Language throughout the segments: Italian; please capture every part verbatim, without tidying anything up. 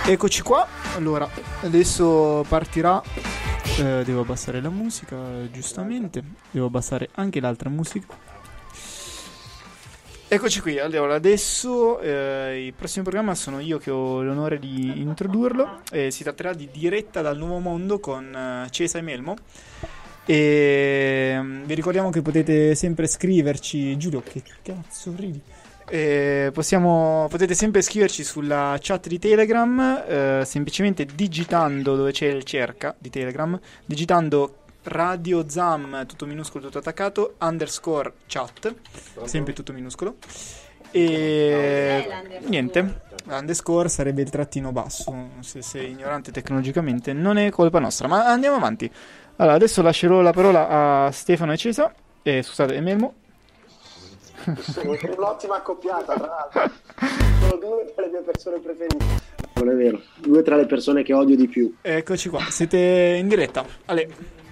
Eccoci qua, allora adesso partirà, eh, devo abbassare la musica giustamente, devo abbassare anche l'altra musica. Eccoci qui, allora adesso eh, il prossimo programma sono io che ho l'onore di introdurlo, eh, si tratterà di Diretta dal Nuovo Mondo con eh, Cesa e Melmo. E mm, vi ricordiamo che potete sempre scriverci. Giulio, che cazzo ridi? Eh, possiamo, potete sempre scriverci sulla chat di Telegram, eh, semplicemente digitando dove c'è il cerca di Telegram, digitando Radio Zam, tutto minuscolo, tutto attaccato, underscore chat, sempre tutto minuscolo. E niente, l'underscore sarebbe il trattino basso. Se sei ignorante tecnologicamente non è colpa nostra, ma andiamo avanti. Allora, adesso lascerò la parola a Stefano e Cesa, e scusate, e Melmo. Un'ottima accoppiata, tra l'altro. Sono due tra le mie persone preferite. Non è vero, due tra le persone che odio di più. Eccoci qua, siete in diretta. Ale.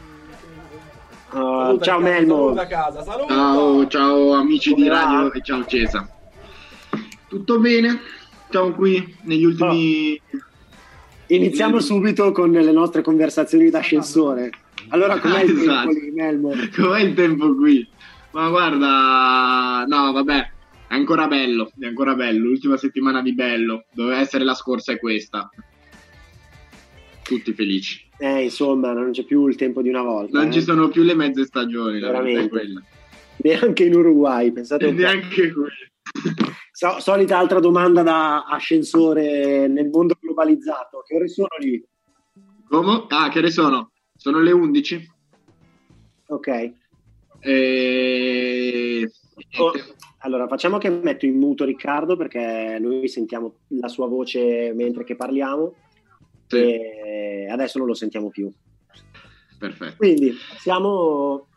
Uh, ciao Melmo. Casa, ciao, ciao amici Come di radio va? E ciao Cesa. Tutto bene? Siamo qui negli ultimi... Oh. Iniziamo subito con le nostre conversazioni d'ascensore. Allora, com'è il esatto. tempo lì, Melmo? Com'è il tempo qui? Ma guarda, no, vabbè, è ancora bello, è ancora bello. L'ultima settimana di bello, doveva essere la scorsa e questa. Tutti felici. Eh, insomma, non c'è più il tempo di una volta. Non eh. ci sono più le mezze stagioni, la Veramente. verità è quella. Neanche in Uruguay, pensate E un po'. neanche qui. So, solita altra domanda da ascensore nel mondo globalizzato. Che ore sono lì? Come? Ah, che ore sono? Sono le undici. Ok. E... Oh, allora facciamo che metto in muto Riccardo perché noi sentiamo la sua voce mentre che parliamo, sì. E adesso non lo sentiamo più. Perfetto. Quindi siamo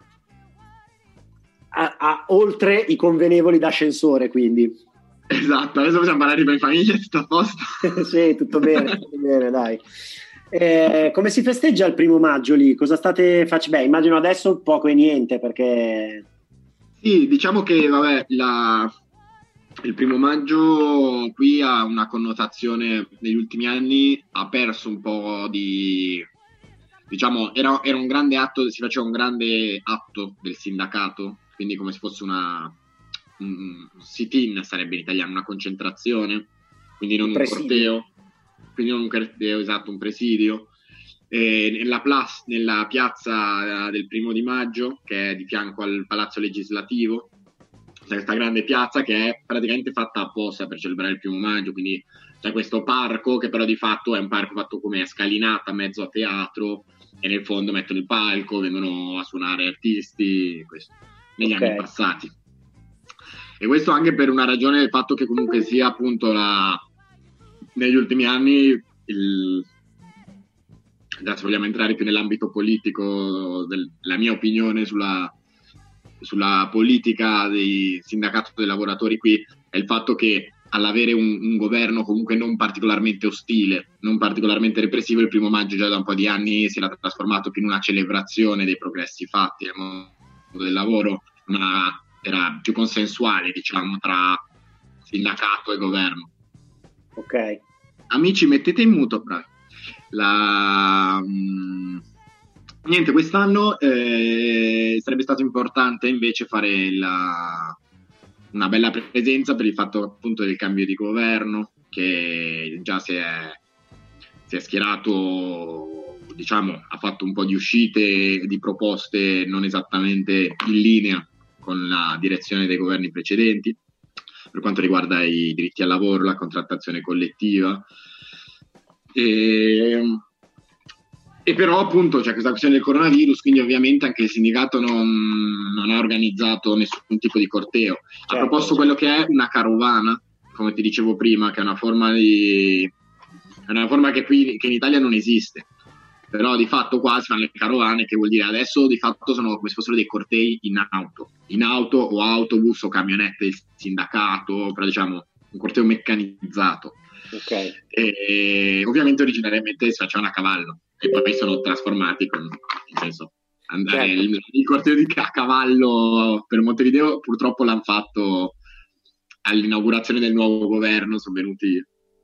a, a oltre i convenevoli d'ascensore, quindi esatto, adesso possiamo parlare di famiglia, tutto a posto. sì, tutto bene, tutto bene, dai. Eh, come si festeggia il primo maggio lì? Cosa state facendo? Beh, immagino adesso poco e niente perché... Sì, diciamo che vabbè, la... il primo maggio qui ha una connotazione, negli ultimi anni ha perso un po' di... Diciamo, era, era un grande atto, si faceva un grande atto del sindacato, quindi come se fosse una... un sit-in sarebbe in italiano, una concentrazione, quindi non un, un corteo. Quindi non un corteo, esatto, un presidio, e nella, plas- nella piazza del primo di maggio, che è di fianco al Palazzo Legislativo, c'è questa grande piazza che è praticamente fatta apposta per celebrare il primo maggio, quindi c'è questo parco che però di fatto è un parco fatto come scalinata, mezzo a teatro, e nel fondo mettono il palco, vengono a suonare artisti, questo, negli okay. anni passati. E questo anche per una ragione del fatto che comunque sia appunto la... negli ultimi anni, il... adesso vogliamo entrare più nell'ambito politico, del... la mia opinione sulla, sulla politica dei sindacati dei lavoratori qui è il fatto che all'avere un, un governo comunque non particolarmente ostile, non particolarmente repressivo, il primo maggio già da un po' di anni si era trasformato più in una celebrazione dei progressi fatti nel mondo del lavoro, ma era più consensuale, diciamo, tra sindacato e governo. Ok. Amici, mettete in muto, bravi. La... Niente, quest'anno eh, sarebbe stato importante invece fare la... una bella presenza per il fatto appunto del cambio di governo, che già si è, si è schierato, diciamo, ha fatto un po' di uscite di proposte non esattamente in linea con la direzione dei governi precedenti, per quanto riguarda i diritti al lavoro, la contrattazione collettiva. E, e però appunto c'è questa questione del coronavirus, quindi ovviamente anche il sindacato non, non ha organizzato nessun tipo di corteo. Ha certo, proposto quello che è una carovana, come ti dicevo prima, che è una forma di è una forma che qui che in Italia non esiste. Però di fatto qua si fanno le carovane, che vuol dire adesso di fatto sono come se fossero dei cortei in auto, in auto o autobus o camionette del sindacato, però diciamo un corteo meccanizzato. Okay. E ovviamente originariamente si facevano a cavallo e poi sono trasformati con, nel senso, andare certo. il, il corteo di a cavallo per Montevideo purtroppo l'hanno fatto all'inaugurazione del nuovo governo, sono venuti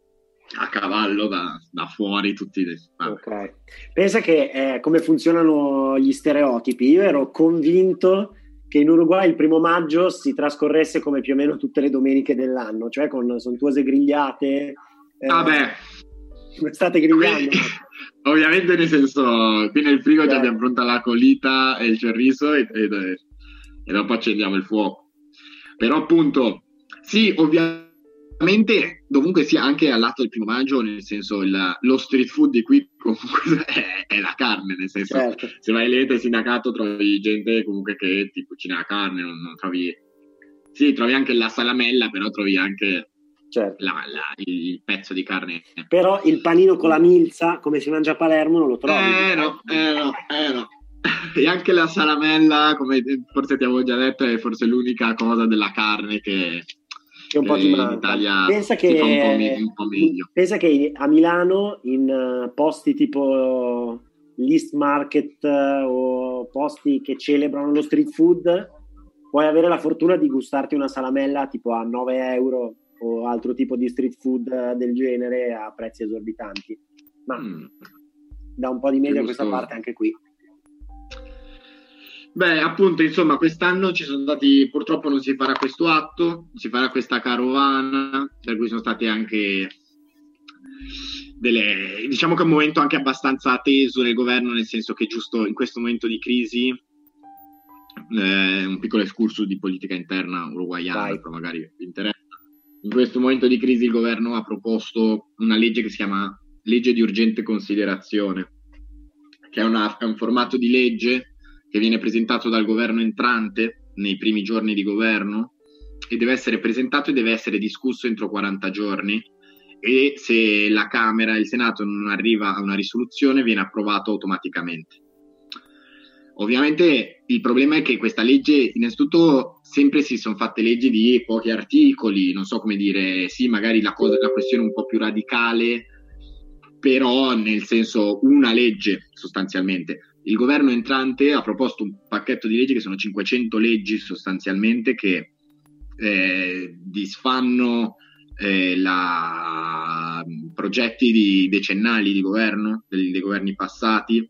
a cavallo da, da fuori tutti. Ok. Pensa che eh, come funzionano gli stereotipi. Io ero convinto che in Uruguay il primo maggio si trascorresse come più o meno tutte le domeniche dell'anno, cioè con sontuose grigliate. Eh, Vabbè, come state grigliando? Qui, ovviamente, nel senso, qui nel frigo certo. già abbiamo pronta la colita e il chorizo e, e, e dopo accendiamo il fuoco. Però appunto, sì, ovviamente dovunque sia, anche al lato del primo maggio, nel senso il, lo street food di qui comunque è, è la carne, nel senso, certo. Se vai lì al sindacato trovi gente comunque che ti cucina la carne, non, non trovi, sì, trovi anche la salamella, però trovi anche certo. la, la, il pezzo di carne. Però il panino con la milza, come si mangia a Palermo, non lo trovi. Eh no, eh no, eh no. E anche la salamella, come forse ti avevo già detto, è forse l'unica cosa della carne che, che un po' ti manca. In Italia pensa che, si fa un po', me- un po' meglio. Pensa che a Milano, in posti tipo l'East Market o posti che celebrano lo street food, puoi avere la fortuna di gustarti una salamella tipo a nove euro o altro tipo di street food del genere a prezzi esorbitanti. Ma mm. da un po' di media a questa parte anche qui. Beh, appunto, insomma, quest'anno ci sono stati, purtroppo non si farà questo atto, si farà questa carovana, per cui sono state anche delle, diciamo che è un momento anche abbastanza teso nel governo, nel senso che giusto in questo momento di crisi, eh, un piccolo excursus di politica interna uruguaiana, però magari vi interessa. In questo momento di crisi il governo ha proposto una legge che si chiama legge di urgente considerazione, che è, una, è un formato di legge che viene presentato dal governo entrante nei primi giorni di governo e deve essere presentato e deve essere discusso entro quaranta giorni, e se la Camera e il Senato non arriva a una risoluzione viene approvato automaticamente. Ovviamente il problema è che questa legge, innanzitutto, sempre si sono fatte leggi di pochi articoli, non so come dire, sì, magari la, cosa, la questione un po' più radicale, però nel senso una legge sostanzialmente. Il governo entrante ha proposto un pacchetto di leggi che sono cinquecento leggi sostanzialmente che eh, disfanno eh, la, progetti di decennali di governo, dei, dei governi passati,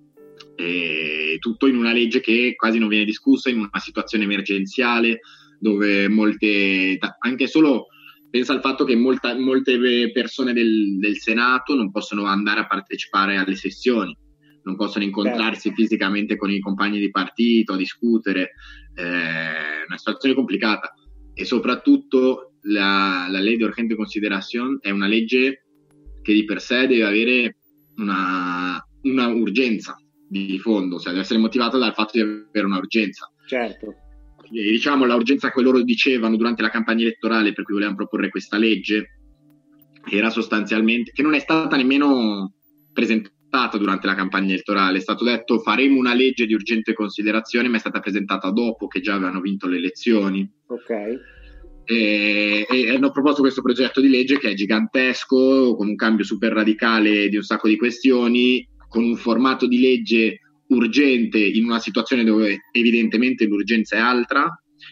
e tutto in una legge che quasi non viene discussa in una situazione emergenziale dove molte, anche solo pensa al fatto che molta, molte persone del, del Senato non possono andare a partecipare alle sessioni, non possono incontrarsi fisicamente con i compagni di partito, a discutere, è eh, una situazione complicata. E soprattutto la, la legge di urgente considerazione è una legge che di per sé deve avere una, una urgenza di fondo, cioè deve essere motivata dal fatto di avere una urgenza. Certo. E, diciamo, la urgenza che loro dicevano durante la campagna elettorale per cui volevano proporre questa legge era sostanzialmente, che non è stata nemmeno presentata durante la campagna elettorale, è stato detto faremo una legge di urgente considerazione, ma è stata presentata dopo che già avevano vinto le elezioni. Ok. E, e hanno proposto questo progetto di legge che è gigantesco, con un cambio super radicale di un sacco di questioni, con un formato di legge urgente in una situazione dove evidentemente l'urgenza è altra,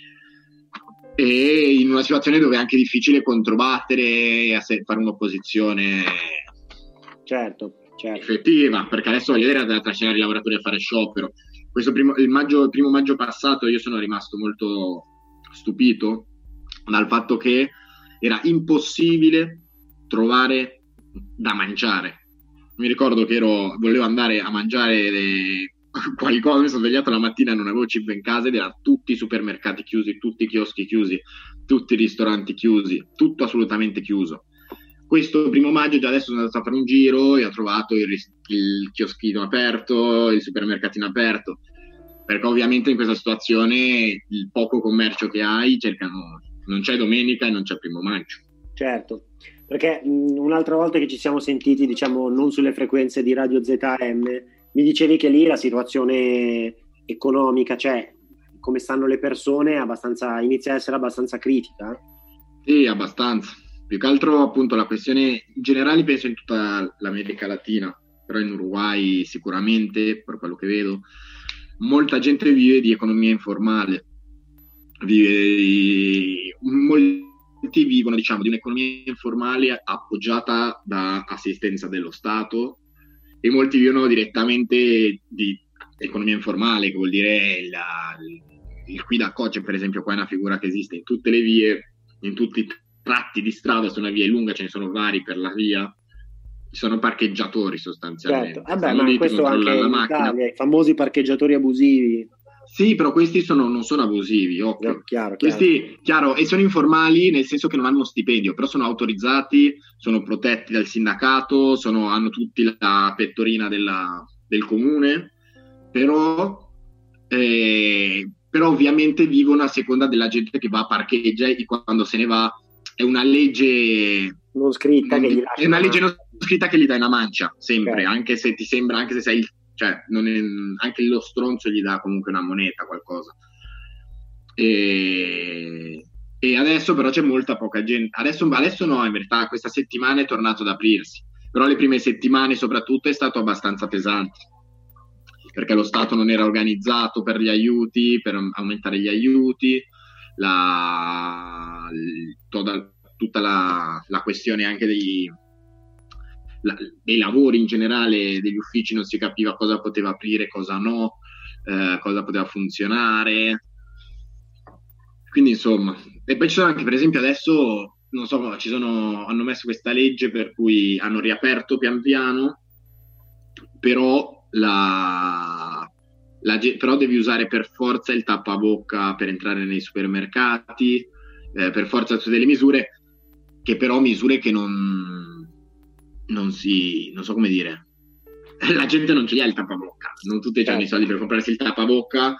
e in una situazione dove è anche difficile controbattere e fare un'opposizione certo, certo. effettiva, perché adesso voglio vedere da trascinare i lavoratori a fare sciopero. Questo primo, il, maggio, il primo maggio passato io sono rimasto molto stupito dal fatto che era impossibile trovare da mangiare. Mi ricordo che ero, volevo andare a mangiare le, qualcosa, mi sono svegliato la mattina e non avevo cibo in casa ed erano tutti i supermercati chiusi, tutti i chioschi chiusi, tutti i ristoranti chiusi, tutto assolutamente chiuso. Questo primo maggio già adesso sono andato a fare un giro e ho trovato il, il chioschino aperto, il supermercatino aperto, perché ovviamente in questa situazione il poco commercio che hai cercano, non c'è domenica e non c'è primo maggio. Certo. Perché mh, un'altra volta che ci siamo sentiti, diciamo non sulle frequenze di Radio Z M, mi dicevi che lì la situazione economica, cioè come stanno le persone, abbastanza, inizia a essere abbastanza critica. Sì, abbastanza. Più che altro appunto la questione in generale penso in tutta l'America Latina, però in Uruguay sicuramente, per quello che vedo, molta gente vive di economia informale, vive di... molti molti vivono, diciamo, di un'economia informale appoggiata da assistenza dello Stato, e molti vivono direttamente di economia informale, che vuol dire la, il qui da coce, per esempio. Qua è una figura che esiste in tutte le vie, in tutti i tratti di strada. Se una via è lunga, ce ne sono vari per la via, ci sono parcheggiatori sostanzialmente. Certo. Vabbè, ma questo anche in Italia, i famosi parcheggiatori abusivi. Sì, però questi sono, non sono abusivi, occhio. No, chiaro, Questi, chiaro. chiaro, e sono informali nel senso che non hanno stipendio, però sono autorizzati, sono protetti dal sindacato, sono, hanno tutti la pettorina della, del comune, però, eh, però ovviamente vivono a seconda della gente che va a parcheggia, e quando se ne va è una legge non scritta non, che gli lascia è una legge non scritta che gli dà una mancia, sempre, okay. Anche se ti sembra, anche se sei il cioè non è, anche lo stronzo gli dà comunque una moneta, qualcosa. E, e adesso però c'è molta poca gente. Adesso, adesso no, in verità questa settimana è tornato ad aprirsi, però le prime settimane soprattutto è stato abbastanza pesante, perché lo Stato non era organizzato per gli aiuti, per aumentare gli aiuti, la, toda, tutta la, la questione anche dei La, dei lavori in generale, degli uffici, non si capiva cosa poteva aprire, cosa no, eh, cosa poteva funzionare, quindi insomma. E poi ci sono anche, per esempio adesso non so, ci sono, hanno messo questa legge per cui hanno riaperto pian piano, però la, la però devi usare per forza il tappabocca per entrare nei supermercati, eh, per forza tutte delle misure, che però misure che non non si, non so come dire, la gente non ce li ha il tappabocca, non tutti hanno i soldi per comprarsi il tappabocca,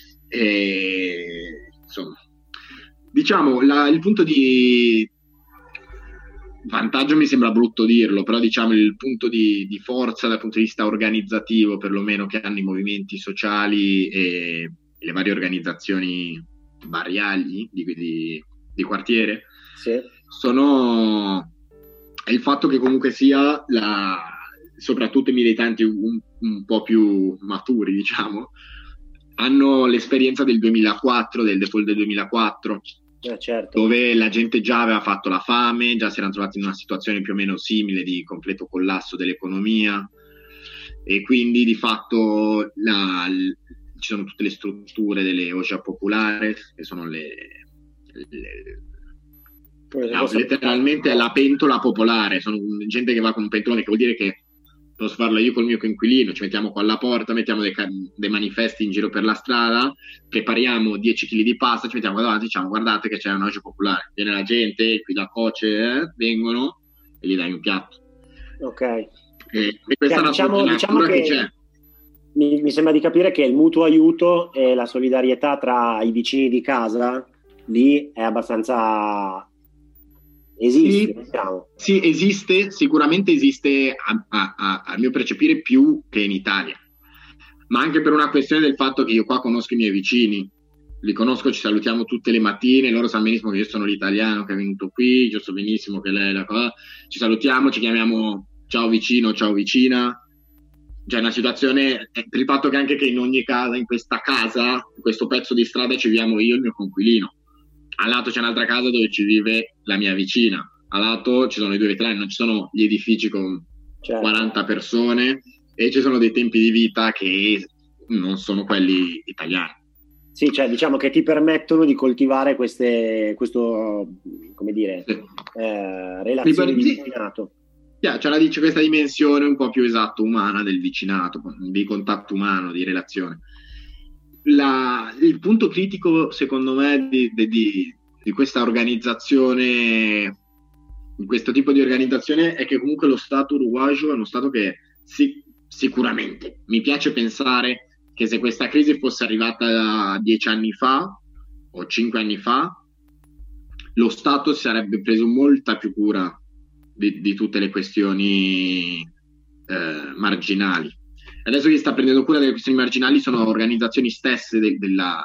e insomma, diciamo, la, il punto di vantaggio mi sembra brutto dirlo, però diciamo il punto di, di forza dal punto di vista organizzativo, perlomeno, che hanno i movimenti sociali e, e le varie organizzazioni barriali di, di, di quartiere, sì. sono è il fatto che comunque sia la, soprattutto i militanti un, un po' più maturi, diciamo, hanno l'esperienza del duemilaquattro, del default del duemilaquattro, eh, certo. dove la gente già aveva fatto la fame, già si erano trovati in una situazione più o meno simile di completo collasso dell'economia, e quindi di fatto la, l, ci sono tutte le strutture delle O C A popolari, che sono le, le No, letteralmente è la pentola popolare, sono gente che va con un pentolone, che vuol dire che posso farlo io col mio coinquilino, ci mettiamo qua alla porta, mettiamo dei, dei manifesti in giro per la strada, prepariamo dieci chili di pasta, ci mettiamo davanti e diciamo guardate che c'è una O C A popolare, viene la gente, qui da Coce eh, vengono e gli dai un piatto. Ok. E, e questa cioè, è diciamo, una diciamo che, che c'è. Mi, mi sembra di capire che il mutuo aiuto e la solidarietà tra i vicini di casa lì è abbastanza... Esiste, sì, diciamo. Sì, esiste, sicuramente esiste a, a, a, a mio percepire più che in Italia, ma anche per una questione del fatto che io qua conosco i miei vicini, li conosco, ci salutiamo tutte le mattine, loro sanno benissimo che io sono l'italiano che è venuto qui, io so benissimo che lei è la cosa, ci salutiamo, ci chiamiamo ciao vicino, ciao vicina. C'è una situazione, per il fatto che anche che in ogni casa, in questa casa, in questo pezzo di strada ci viviamo io e il mio coinquilino. Al lato c'è un'altra casa dove ci vive la mia vicina, al lato ci sono i due veterani, non ci sono gli edifici con certo. quaranta persone, e ci sono dei tempi di vita che non sono quelli italiani. Sì, cioè diciamo che ti permettono di coltivare queste, questo, come dire, sì. eh, relazioni di vicinato. Yeah, cioè la dice questa dimensione un po' più esatto umana del vicinato, di contatto umano, di relazione. La, il punto critico secondo me di, di, di questa organizzazione, di questo tipo di organizzazione, è che comunque lo Stato uruguayo è uno Stato che si, sicuramente mi piace pensare che se questa crisi fosse arrivata dieci anni fa o cinque anni fa, lo Stato si sarebbe preso molta più cura di, di tutte le questioni eh, marginali. Adesso chi sta prendendo cura delle questioni marginali sono organizzazioni stesse de, della,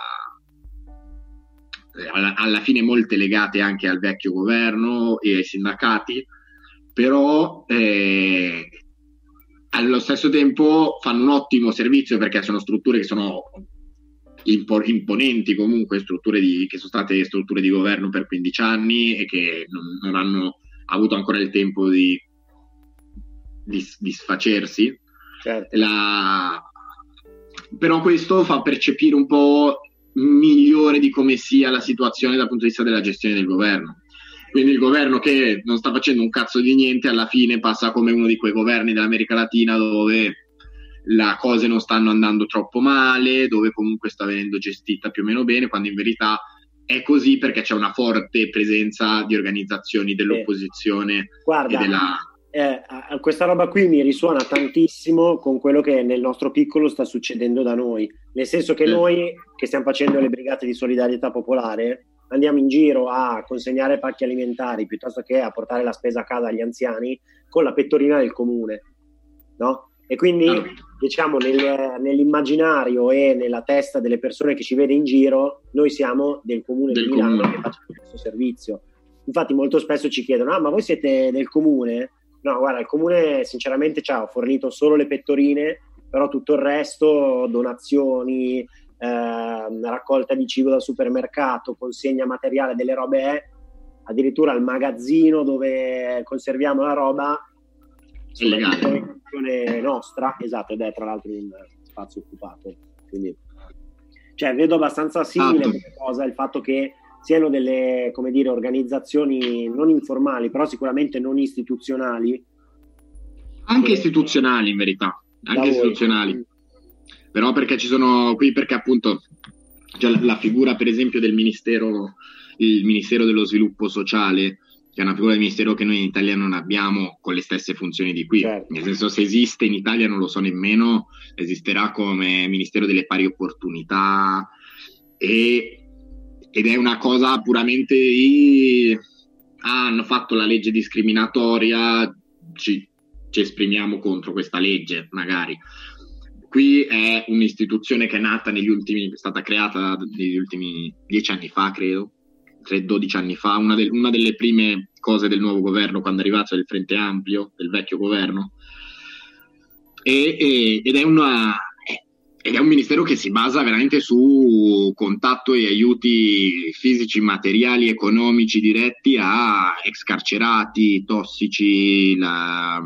alla, alla fine molte legate anche al vecchio governo e ai sindacati, però eh, allo stesso tempo fanno un ottimo servizio, perché sono strutture che sono impo- imponenti comunque, strutture di, che sono state strutture di governo per quindici anni e che non, non hanno avuto ancora il tempo di, di, di sfacersi. Certo. La... Però questo fa percepire un po' migliore di come sia la situazione dal punto di vista della gestione del governo. Quindi il governo che non sta facendo un cazzo di niente alla fine passa come uno di quei governi dell'America Latina dove le cose non stanno andando troppo male, dove comunque sta venendo gestita più o meno bene, quando in verità è così perché c'è una forte presenza di organizzazioni dell'opposizione eh, guarda, e della... eh, questa roba qui mi risuona tantissimo con quello che nel nostro piccolo sta succedendo da noi, nel senso che eh. noi che stiamo facendo le brigate di solidarietà popolare andiamo in giro a consegnare pacchi alimentari piuttosto che a portare la spesa a casa agli anziani con la pettorina del comune, no? E quindi no. diciamo nel, nell'immaginario e nella testa delle persone che ci vede in giro noi siamo del comune del di Milano comune. che facciamo questo servizio. Infatti molto spesso ci chiedono: ah, ma voi siete del comune? No, guarda, il comune sinceramente ci ha fornito solo le pettorine, però tutto il resto, donazioni, eh, raccolta di cibo dal supermercato, consegna materiale delle robe, è addirittura il magazzino dove conserviamo la roba è nostra, esatto, ed è tra l'altro in spazio occupato, quindi cioè vedo abbastanza simile ah, come cosa il fatto che siano delle, come dire, organizzazioni non informali, però sicuramente non istituzionali, anche che... istituzionali in verità, anche istituzionali voi. Però perché ci sono qui, perché appunto cioè la, la figura per esempio del ministero, il Ministero dello Sviluppo Sociale, che è una figura del ministero che noi in Italia non abbiamo con le stesse funzioni di qui, certo. Nel senso, se esiste in Italia non lo so nemmeno, esisterà come Ministero delle Pari Opportunità e, ed è una cosa puramente di ah, hanno fatto la legge discriminatoria, ci, ci esprimiamo contro questa legge magari. Qui è un'istituzione che è nata negli ultimi, è stata creata negli ultimi dieci anni fa, credo, dodici anni fa, una, del, una delle prime cose del nuovo governo quando è arrivato del Frente Ampio, del vecchio governo, e, e, ed, è una, ed è un ministero che si basa veramente su contatto e aiuti fisici, materiali, economici diretti a ex carcerati, tossici, la,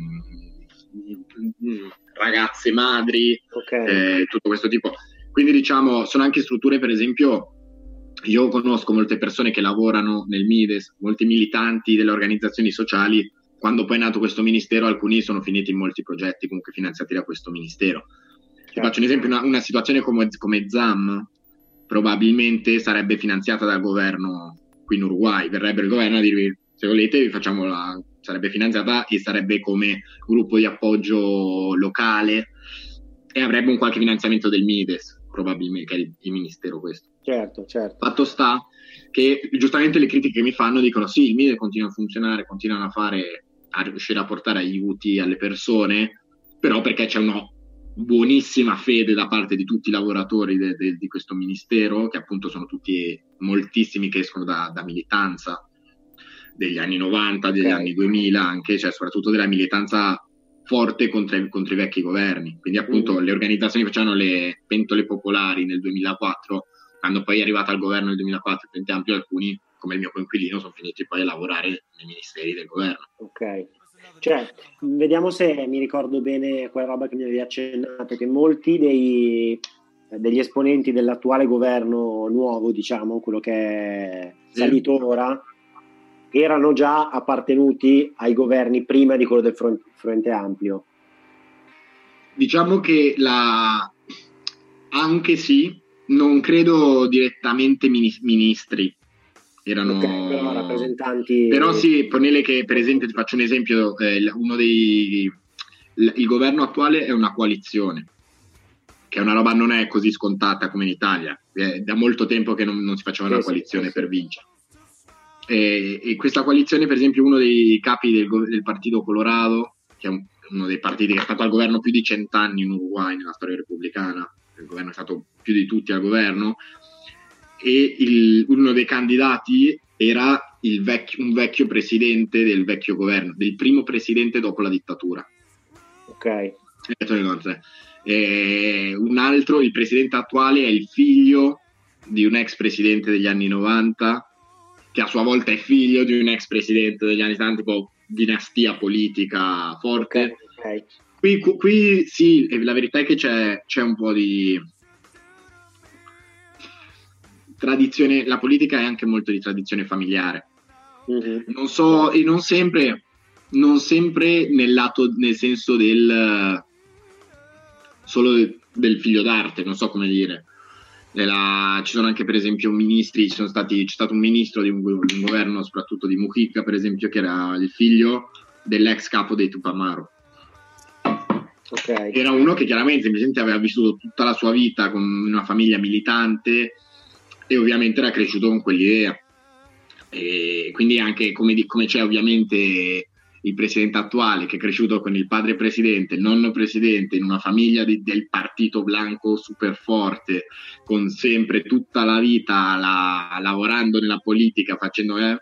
ragazze madri, okay. eh, tutto questo tipo. Quindi diciamo, sono anche strutture, per esempio, io conosco molte persone che lavorano nel Mides, molti militanti delle organizzazioni sociali, quando poi è nato questo ministero alcuni sono finiti in molti progetti comunque finanziati da questo ministero. Ti faccio un esempio, una, una situazione come, come ZAM probabilmente sarebbe finanziata dal governo qui in Uruguay, verrebbe il governo a dirvi se volete vi facciamo la, sarebbe finanziata e sarebbe come gruppo di appoggio locale e avrebbe un qualche finanziamento del Mides, probabilmente, che è il, il ministero questo. Certo, certo. Fatto sta che giustamente le critiche che mi fanno dicono sì, il Mides continua a funzionare, continuano a fare, a riuscire a portare aiuti alle persone, però perché c'è una buonissima fede da parte di tutti i lavoratori de, de, di questo ministero, che appunto sono tutti moltissimi che escono da, da militanza degli anni novanta, degli okay. anni duemila anche, cioè soprattutto della militanza forte contro i, contro i vecchi governi. Quindi appunto mm. le organizzazioni facevano le pentole popolari nel duemilaquattro, quando poi è arrivata al governo nel duemilaquattro il Frente Ampio, alcuni come il mio coinquilino sono finiti poi a lavorare nei ministeri del governo. Ok, cioè vediamo se mi ricordo bene quella roba che mi avevi accennato, che molti dei, degli esponenti dell'attuale governo nuovo, diciamo, quello che è salito sì. ora, erano già appartenuti ai governi prima di quello del Front- Frente Ampio. Diciamo che la anche sì, non credo direttamente ministri, erano okay, però rappresentanti. Però sì, ponele che per esempio ti faccio un esempio, eh, uno dei il, il governo attuale è una coalizione, che è una roba non è così scontata come in Italia, è da molto tempo che non, non si faceva sì, una coalizione sì, per sì. vincere. E, e questa coalizione, per esempio, uno dei capi del, del Partito Colorado, che è un, uno dei partiti che è stato al governo più di cent'anni in Uruguay nella storia repubblicana, il governo è stato più di tutti al governo, e il, uno dei candidati era il vecchio, un vecchio presidente del vecchio governo, del primo presidente dopo la dittatura. Ok. E un altro, il presidente attuale, è il figlio di un ex presidente degli anni novanta, che a sua volta è figlio di un ex presidente degli anni settanta, tipo dinastia politica forte. Okay, okay. Qui, qui sì, la verità è che c'è, c'è un po' di tradizione, la politica è anche molto di tradizione familiare. Mm-hmm. Non so, e non sempre, non sempre nel lato, nel senso del solo del figlio d'arte, non so come dire. La, ci sono anche per esempio ministri, ci sono stati, c'è stato un ministro di un, di un governo, soprattutto di Mujica per esempio, che era il figlio dell'ex capo dei Tupamaro. Okay. Era uno che chiaramente aveva vissuto tutta la sua vita con una famiglia militante e ovviamente era cresciuto con quell'idea. E quindi anche come, di, come c'è ovviamente il presidente attuale che è cresciuto con il padre presidente, il nonno presidente, in una famiglia di, del partito blanco super forte, con sempre tutta la vita la, lavorando nella politica, facendo eh,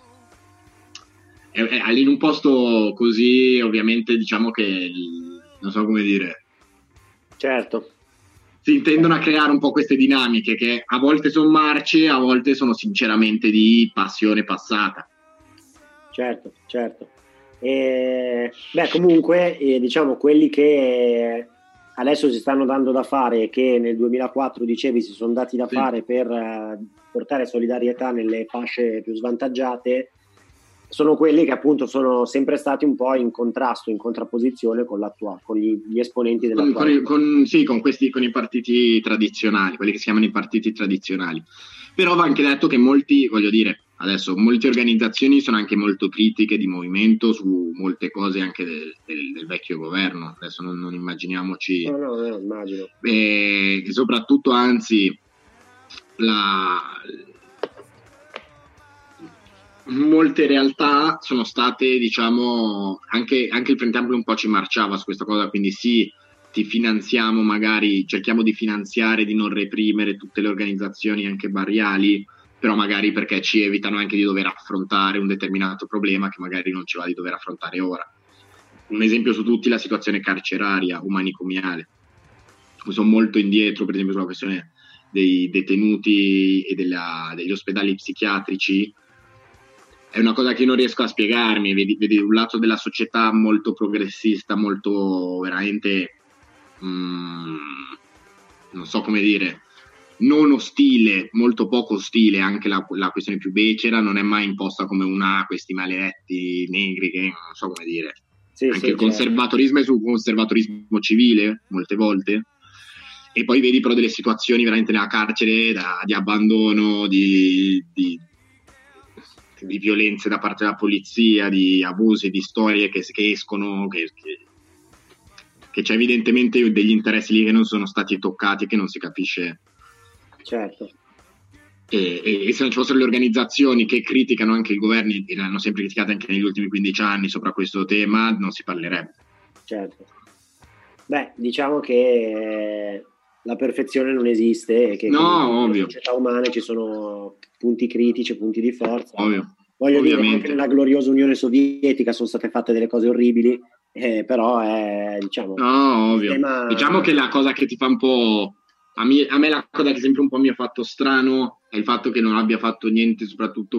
è, è, in un posto così ovviamente diciamo che non so come dire, certo, si intendono a creare un po' queste dinamiche che a volte sono marce, a volte sono sinceramente di passione passata. Certo, certo. E, beh, comunque, eh, diciamo, quelli che adesso si stanno dando da fare, che nel duemilaquattro dicevi si sono dati da sì. fare per uh, portare solidarietà nelle fasce più svantaggiate, sono quelli che appunto sono sempre stati un po' in contrasto, in contrapposizione con l'attuale, con gli, gli esponenti dell'attuale. Con, con, sì, con questi, con i partiti tradizionali, quelli che si chiamano i partiti tradizionali. Però va anche detto che molti, voglio dire, adesso molte organizzazioni sono anche molto critiche di movimento su molte cose anche del, del, del vecchio governo. Adesso non, non immaginiamoci. No, no, no, immagino. E, e soprattutto, anzi, la, molte realtà sono state, diciamo, anche, anche il Frente Ampio un po' ci marciava su questa cosa, quindi sì, ti finanziamo, magari cerchiamo di finanziare, di non reprimere tutte le organizzazioni anche barriali, però magari perché ci evitano anche di dover affrontare un determinato problema che magari non ci va di dover affrontare ora. Un esempio su tutti, la situazione carceraria o manicomiale. Sono molto indietro, per esempio, sulla questione dei detenuti e della, degli ospedali psichiatrici. È una cosa che non riesco a spiegarmi, vedi, vedi un lato della società molto progressista, molto veramente, mm, non so come dire, non ostile, molto poco ostile, anche la, la questione più becera non è mai imposta come una, questi maledetti negri che non so come dire, sì, anche sì, il conservatorismo certo. È sul conservatorismo civile molte volte, e poi vedi però delle situazioni veramente nella carcere da, di abbandono, di... di di violenze da parte della polizia, di abusi, di storie che, che escono, che, che, che c'è evidentemente degli interessi lì che non sono stati toccati, che non si capisce. Certo. E, e, e se non ci fossero le organizzazioni che criticano anche i governi, e l'hanno sempre criticato anche negli ultimi quindici anni sopra questo tema, non si parlerebbe. Certo. Beh, diciamo che la perfezione non esiste e che no, nelle società umane ci sono punti critici, punti di forza. Ovvio. Voglio Ovviamente. dire, anche nella gloriosa Unione Sovietica sono state fatte delle cose orribili, eh, però è, diciamo... No, ovvio. Tema... Diciamo che la cosa che ti fa un po'... A me, a me la cosa che sempre un po' mi ha fatto strano è il fatto che non abbia fatto niente, soprattutto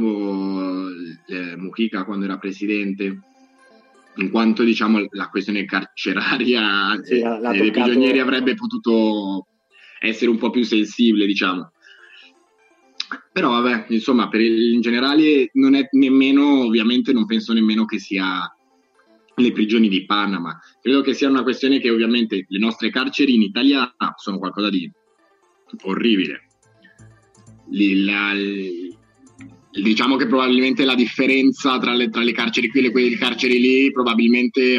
eh, Mujica quando era presidente, in quanto, diciamo, la questione carceraria sì, eh, dei toccato... prigionieri avrebbe potuto essere un po' più sensibile, diciamo. Però vabbè, insomma, per il, in generale non è nemmeno, ovviamente non penso nemmeno che sia le prigioni di Panama. Credo che sia una questione che ovviamente le nostre carceri in Italia sono qualcosa di orribile. La, diciamo che probabilmente la differenza tra le, tra le carceri qui e le, quelle carceri lì probabilmente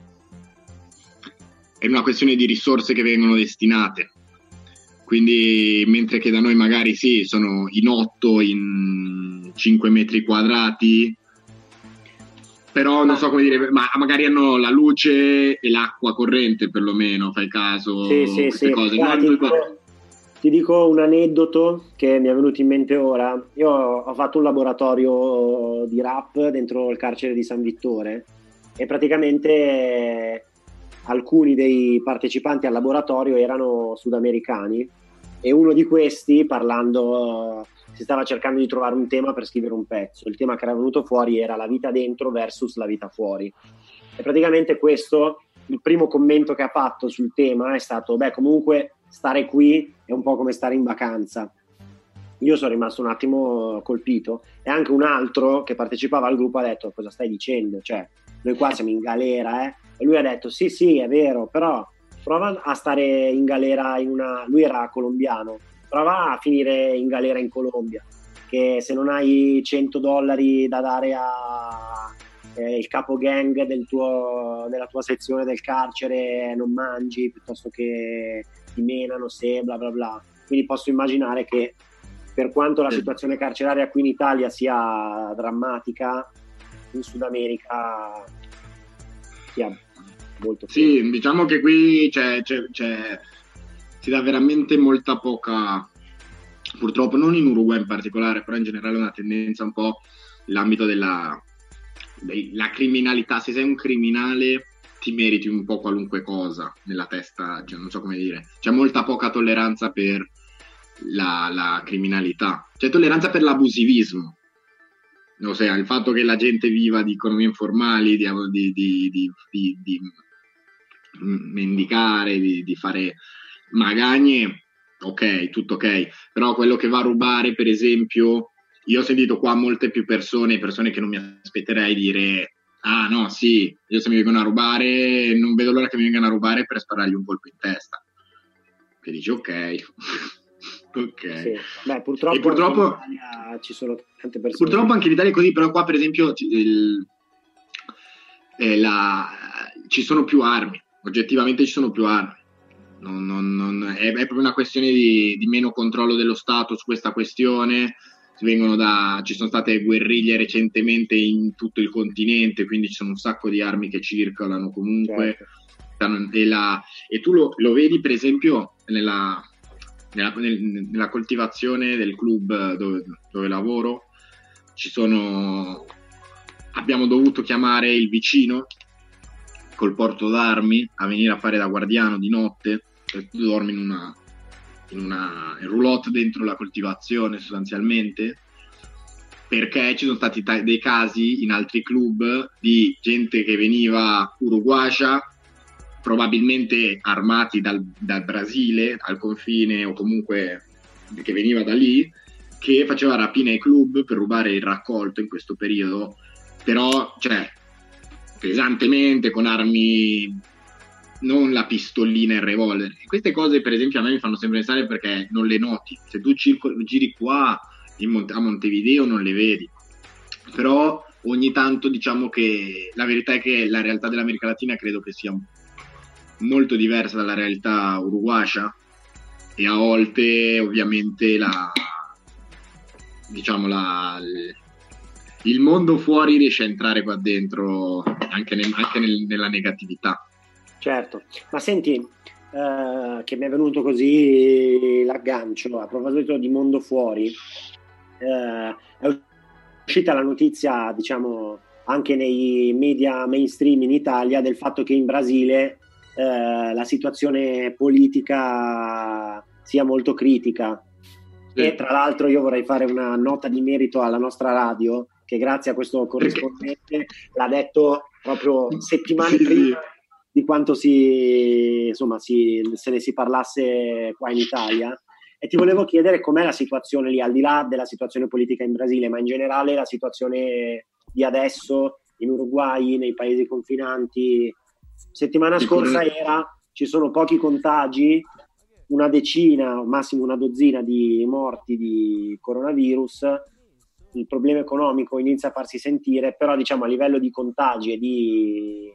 è una questione di risorse che vengono destinate. Quindi mentre che da noi magari sì, sono in otto, in cinque metri quadrati, però non so come dire, ma magari hanno la luce e l'acqua corrente perlomeno, fai caso, sì, sì, queste sì. cose. Guarda, ti, dico, ti dico un aneddoto che mi è venuto in mente ora. Io ho fatto un laboratorio di rap dentro il carcere di San Vittore e praticamente alcuni dei partecipanti al laboratorio erano sudamericani e uno di questi, parlando, si stava cercando di trovare un tema per scrivere un pezzo. Il tema che era venuto fuori era la vita dentro versus la vita fuori, e praticamente questo, il primo commento che ha fatto sul tema è stato: beh, comunque stare qui è un po' come stare in vacanza. Io sono rimasto un attimo colpito, e anche un altro che partecipava al gruppo ha detto: cosa stai dicendo? Cioè, noi qua siamo in galera, eh? E lui ha detto: sì, sì, è vero, però prova a stare in galera in una... Lui era colombiano, prova a finire in galera in Colombia, che se non hai cento dollari da dare a eh, il capo gang del tuo, della tua sezione del carcere, non mangi, piuttosto che ti menano, se bla bla bla. Quindi posso immaginare che, per quanto la situazione carceraria qui in Italia sia drammatica, in Sud America sia molto più. Sì, diciamo che qui c'è, c'è, c'è, si dà veramente molta poca, purtroppo non in Uruguay in particolare, però in generale una tendenza un po' nell'ambito della, della criminalità. Se sei un criminale ti meriti un po' qualunque cosa nella testa, cioè, non so come dire, c'è molta poca tolleranza per La, la criminalità, c'è tolleranza per l'abusivismo, ossia il fatto che la gente viva di economie informali, di, di, di, di, di, di mendicare, di, di fare magagne, ok, tutto ok, però quello che va a rubare, per esempio, io ho sentito qua molte più persone, persone che non mi aspetterei dire: ah no, sì, io se mi vengono a rubare non vedo l'ora che mi vengano a rubare per sparargli un colpo in testa, che dici ok. Ok. Sì. Beh, purtroppo, e purtroppo in Italia ci sono tante persone. Purtroppo anche in Italia è così, però qua per esempio il, eh, la, ci sono più armi, oggettivamente ci sono più armi. Non, non, non, è, è proprio una questione di, di meno controllo dello Stato su questa questione. Vengono da, ci sono state guerriglie recentemente in tutto il continente, quindi ci sono un sacco di armi che circolano comunque. Certo. E, la, e tu lo, lo vedi per esempio nella Nella, nella coltivazione del club dove, dove lavoro, ci sono abbiamo dovuto chiamare il vicino col porto d'armi a venire a fare da guardiano di notte, perché tu dormi in una in una in roulotte dentro la coltivazione sostanzialmente, perché ci sono stati t- dei casi in altri club di gente che veniva uruguaya, probabilmente armati dal, dal Brasile al confine, o comunque che veniva da lì, che faceva rapine ai club per rubare il raccolto in questo periodo, però cioè pesantemente, con armi, non la pistolina e il revolver. E queste cose per esempio a me mi fanno sempre pensare, perché non le noti. Se tu circo, giri qua in Monte, a Montevideo non le vedi, però ogni tanto diciamo che la verità è che la realtà dell'America Latina credo che sia molto diversa dalla realtà uruguaya, e a volte ovviamente la diciamo la il mondo fuori riesce a entrare qua dentro anche, nel, anche nel, nella negatività. Certo, ma senti, eh, che mi è venuto così l'aggancio a proposito di mondo fuori, eh, è uscita la notizia, diciamo, anche nei media mainstream in Italia, del fatto che in Brasile Eh, la situazione politica sia molto critica. Sì. E tra l'altro io vorrei fare una nota di merito alla nostra radio, che grazie a questo corrispondente l'ha detto proprio settimane sì, prima sì. di quanto si, insomma, si, se ne si parlasse qua in Italia. E ti volevo chiedere com'è la situazione lì, al di là della situazione politica in Brasile, ma in generale la situazione di adesso in Uruguay, nei paesi confinanti. Settimana scorsa era, ci sono pochi contagi, una decina o massimo una dozzina di morti di coronavirus, il problema economico inizia a farsi sentire, però diciamo a livello di contagi e di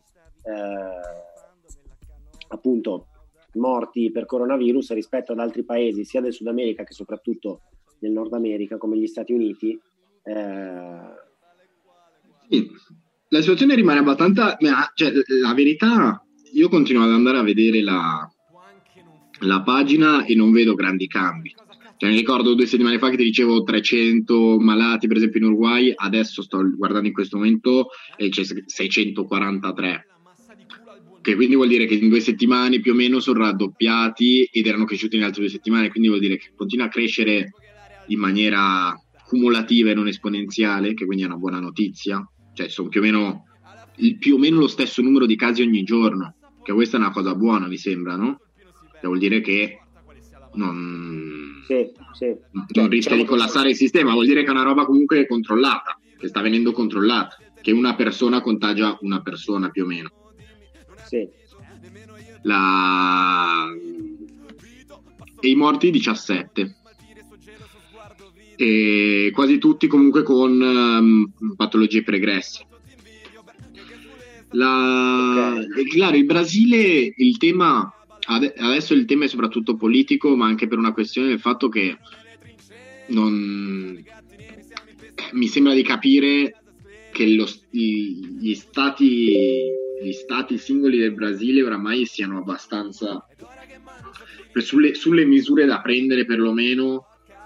eh, appunto morti per coronavirus rispetto ad altri paesi sia del Sud America che soprattutto del Nord America come gli Stati Uniti, eh... sì. La situazione rimane abbastanza, cioè la verità, io continuo ad andare a vedere la, la pagina e non vedo grandi cambi. Cioè, mi ricordo due settimane fa che ti dicevo trecento malati per esempio in Uruguay, adesso sto guardando in questo momento e c'è seicentoquarantatré. che quindi vuol dire che in due settimane più o meno sono raddoppiati ed erano cresciuti nelle altre due settimane, quindi vuol dire che continua a crescere in maniera cumulativa e non esponenziale, che quindi è una buona notizia, cioè sono più o meno il, più o meno lo stesso numero di casi ogni giorno, che questa è una cosa buona, mi sembra, no? Che vuol dire che non, sì, sì. non cioè, rischia diciamo di collassare il sistema, vuol dire che è una roba comunque controllata, che sta venendo controllata, che una persona contagia una persona più o meno. Sì. La... E i morti diciassette. E quasi tutti comunque con um, patologie pregresse. La... Okay. Claro, il Brasile, il tema adesso il tema è soprattutto politico, ma anche per una questione del fatto che non mi sembra di capire che lo, gli stati gli stati singoli del Brasile oramai siano abbastanza sulle, sulle misure da prendere, perlomeno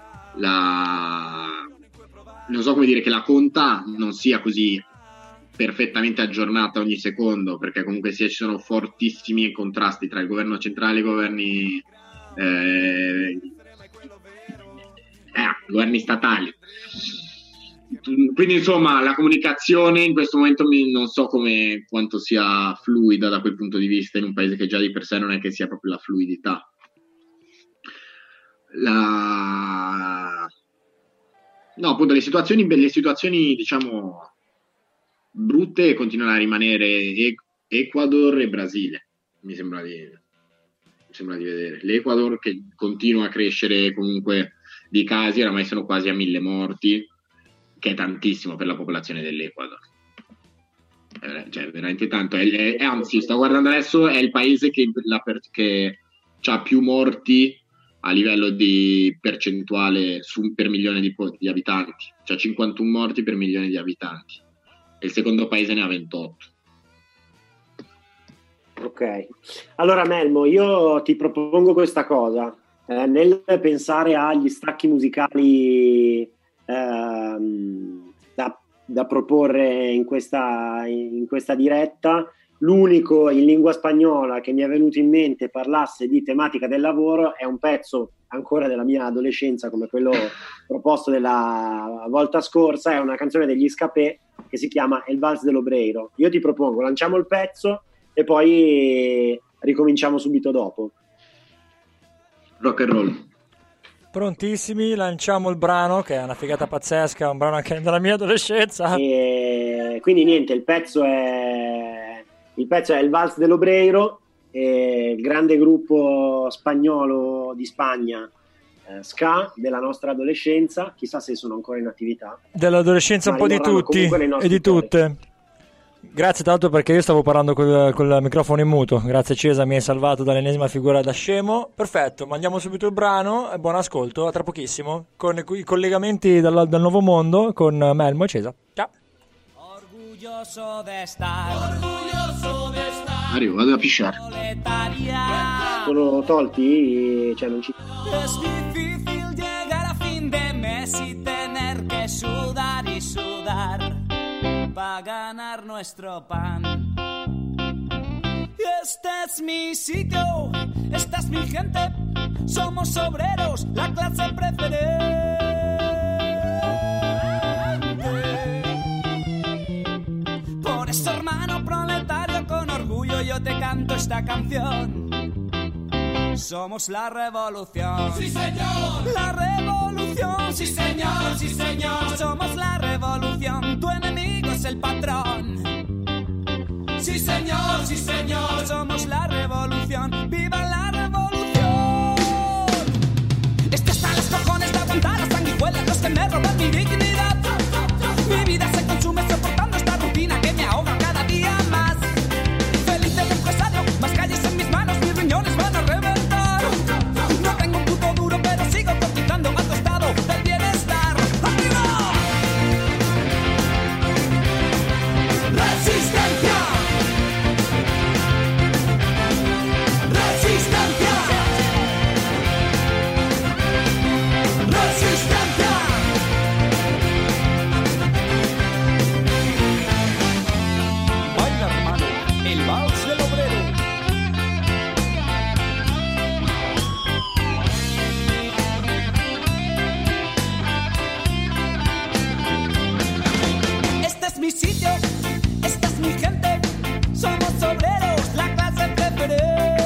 la non so come dire, che la conta non sia così perfettamente aggiornata ogni secondo, perché comunque sia ci sono fortissimi contrasti tra il governo centrale e i governi eh, eh, governi statali. Quindi insomma la comunicazione in questo momento mi, non so come quanto sia fluida da quel punto di vista in un paese che già di per sé non è che sia proprio la fluidità. La... No, appunto le situazioni, le situazioni diciamo brutte continuano a rimanere Ecuador e Brasile, mi sembra di, mi sembra di vedere. L'Ecuador che continua a crescere comunque di casi, oramai sono quasi a mille morti, che è tantissimo per la popolazione dell'Ecuador. È, cioè, veramente tanto. È, è, anzi, sto guardando adesso, è il paese che, la, che ha più morti a livello di percentuale su, per milione di, di abitanti. C'ha cinquantuno morti per milione di abitanti. E il secondo paese ne ha ventotto. Ok. Allora Melmo, io ti propongo questa cosa. Eh, nel pensare agli stacchi musicali ehm, da, da proporre in questa, in questa diretta, l'unico in lingua spagnola che mi è venuto in mente parlasse di tematica del lavoro è un pezzo ancora della mia adolescenza, come quello proposto della volta scorsa, è una canzone degli Escapé che si chiama El Vals dell'Obreiro. Io ti propongo, lanciamo il pezzo e poi ricominciamo subito dopo. Rock and roll. Prontissimi, lanciamo il brano, che è una figata pazzesca, un brano anche della mia adolescenza. E quindi niente, il pezzo è il pezzo è El Vals dell'Obreiro, il grande gruppo spagnolo di Spagna, eh, ska della nostra adolescenza, chissà se sono ancora in attività. Dell'adolescenza un po' di tutti e di tutte. Grazie tanto, perché io stavo parlando col, col microfono in muto. Grazie Cesa, mi hai salvato dall'ennesima figura da scemo. Perfetto, mandiamo subito il brano e buon ascolto, a tra pochissimo, con i collegamenti dal, dal nuovo mondo con Melmo e Cesa. Ciao. Orgulloso de estar, orgulloso de estar. Arrivo, vado a pisciare. Sono tolti, cioè non ci... Es difícil llegar a fin de mes y tener que sudar y sudar para ganar nuestro pan. Este es mi sitio, esta es mi gente, somos obreros, la clase preferente. Por eso, hermano proletario, con orgullo yo te canto esta canción. Somos la revolución. ¡Sí, señor! La revolución. ¡Sí, señor! ¡Sí, señor! Somos la revolución. Tu enemigo es el patrón. ¡Sí, señor! ¡Sí, señor! Somos la revolución. ¡Viva la revolución! Estoy hasta los cojones de aguantar las sanguijuelas, los que me roban mi dignidad. Mi vida se consume soportando esta rutina que me ahoga cada día más. Feliz del empresario, más calles en mis manos, mis riñones van a reventar. No tengo un puto duro, pero sigo cotizando a tu estado del bienestar. ¡Arriba! ¡Resistencia! ¡Resistencia! yo, esta es mi gente, somos obreros, la clase preferente.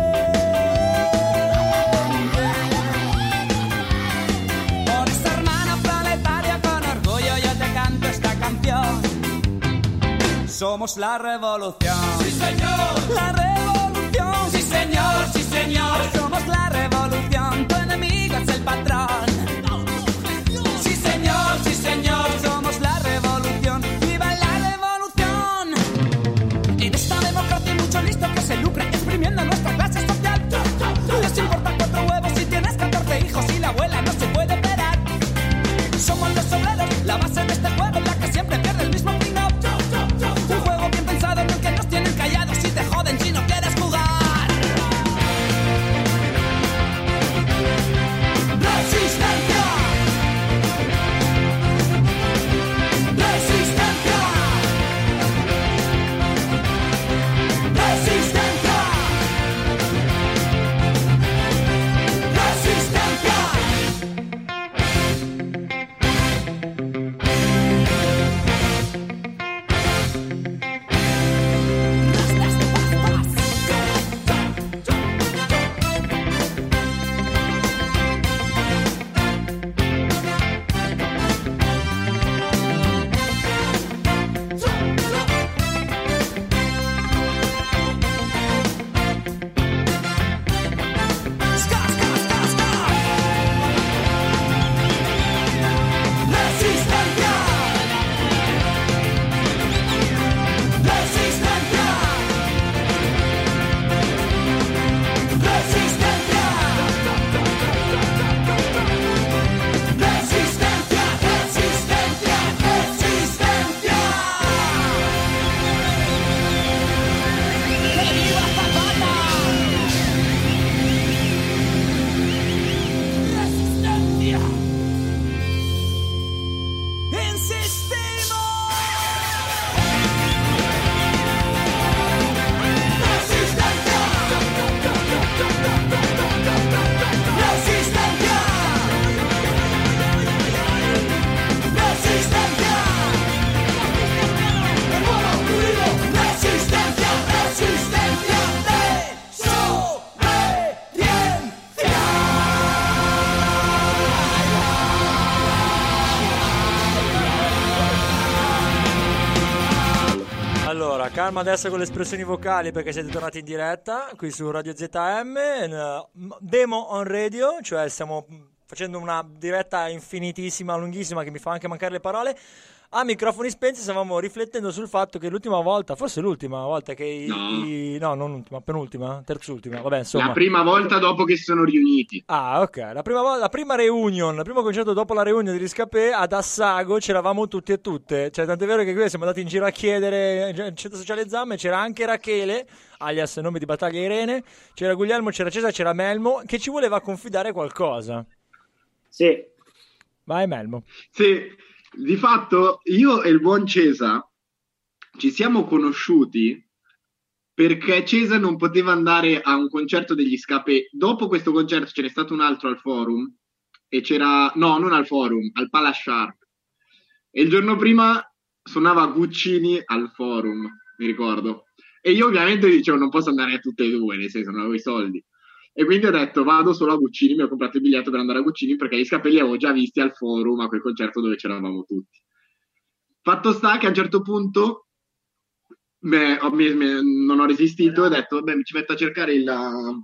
Por esa hermana planetaria con orgullo yo te canto esta canción. Somos la revolución. Sí, señor. La revolución. Sí, señor, sí, señor. Somos la revolución. Tu enemigo es el patrón. Sí, señor, sí, señor. Somos la revolución. ¡Viva la revolución! En esta democracia hay mucho listo que se lucra exprimiendo nuestra clase social. Les importa cuatro huevos si tienes catorce hijos y la abuela no se puede operar. Somos los obreros, la base de este juego en la que siempre pierde el mismo pino. Un juego bien pensado en el que nos tienen callados y te joden si no quieres jugar. Resistencia. Resistencia. Resistencia. Resistencia. Allora, calma adesso con le espressioni vocali perché siete tornati in diretta qui su Radio Z M, in, Demo on Radio, cioè stiamo facendo una diretta infinitissima, lunghissima, che mi fa anche mancare le parole. A microfoni spenti stavamo riflettendo sul fatto che l'ultima volta, forse l'ultima volta che i, no, i, no non l'ultima, penultima, terzultima, vabbè insomma. La prima volta dopo che si sono riuniti. Ah, ok, la prima volta, la prima reunion, il primo concerto dopo la reunion di Riscapé ad Assago c'eravamo tutti e tutte, cioè tant'è vero che qui siamo andati in giro a chiedere il centro sociale Zamme, c'era anche Rachele, alias nome di battaglia Irene, c'era Guglielmo, c'era Cesare, c'era Melmo, che ci voleva confidare qualcosa. Sì. Vai Melmo. Sì. Di fatto io e il buon Cesa ci siamo conosciuti perché Cesa non poteva andare a un concerto degli Scapé. Dopo questo concerto ce n'è stato un altro al Forum e c'era, no, non al Forum, al Palace Sharp, e il giorno prima suonava Guccini al Forum, mi ricordo, e io ovviamente dicevo non posso andare a tutte e due, nel senso non avevo i soldi. E quindi ho detto vado solo a Guccini, mi ho comprato il biglietto per andare a Guccini perché gli Scapé li avevo già visti al Forum, a quel concerto dove c'eravamo tutti. Fatto sta che a un certo punto me, ho, me, me, non ho resistito e ho detto vabbè mi ci metto a cercare il...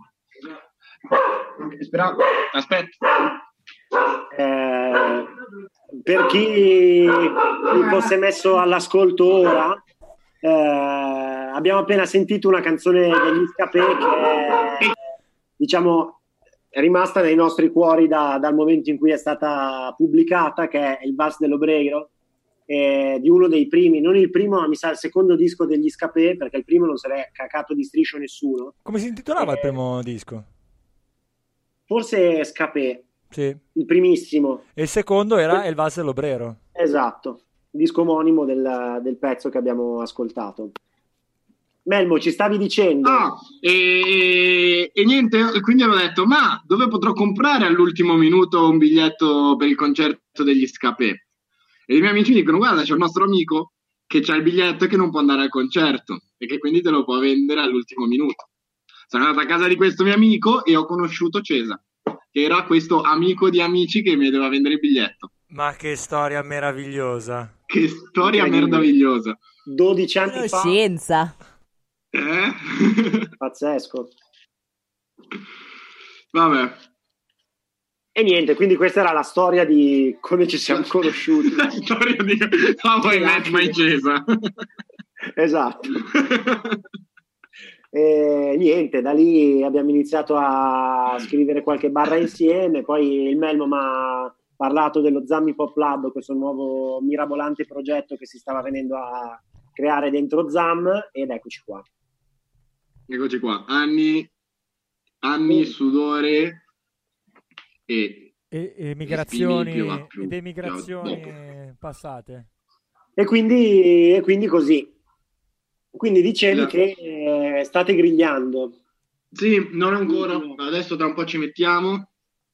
Spera, aspetta. Eh, per chi mi fosse messo all'ascolto ora, eh, abbiamo appena sentito una canzone degli Scapé che è, diciamo, è rimasta nei nostri cuori da, dal momento in cui è stata pubblicata, che è il Vals dell'Obreiro, eh, di uno dei primi, non il primo, ma mi sa il secondo disco degli Scapé, perché il primo non se l'è cacato di striscio nessuno. Come si intitolava eh, il primo disco? Forse Scapé, sì, il primissimo. E il secondo era il Vals dell'Obrero. Esatto, il disco omonimo del, del pezzo che abbiamo ascoltato. Melmo, ci stavi dicendo? Ah, e, e niente, quindi hanno detto ma dove potrò comprare all'ultimo minuto un biglietto per il concerto degli Scapé? E i miei amici mi dicono guarda c'è un nostro amico che c'ha il biglietto e che non può andare al concerto e che quindi te lo può vendere all'ultimo minuto. Sono andato a casa di questo mio amico e ho conosciuto Cesa, che era questo amico di amici che mi doveva vendere il biglietto. Ma che storia meravigliosa. Che storia meravigliosa. dodici anni fa. Scienza. Eh? Pazzesco. Vabbè. E niente, quindi questa era la storia di come ci siamo conosciuti. La storia di How I Met My Cesa. Esatto. E niente, da lì abbiamo iniziato a scrivere qualche barra insieme, poi il Melmo mi ha parlato dello Zammi Pop Lab, questo nuovo mirabolante progetto che si stava venendo a creare dentro Zam, ed eccoci qua. Eccoci qua, anni, anni, sudore e, e, e migrazioni più, più, ed emigrazioni più, passate. E quindi, e quindi così. Quindi dicevi esatto. che eh, state grigliando. Sì, non ancora. Adesso tra un po' ci mettiamo.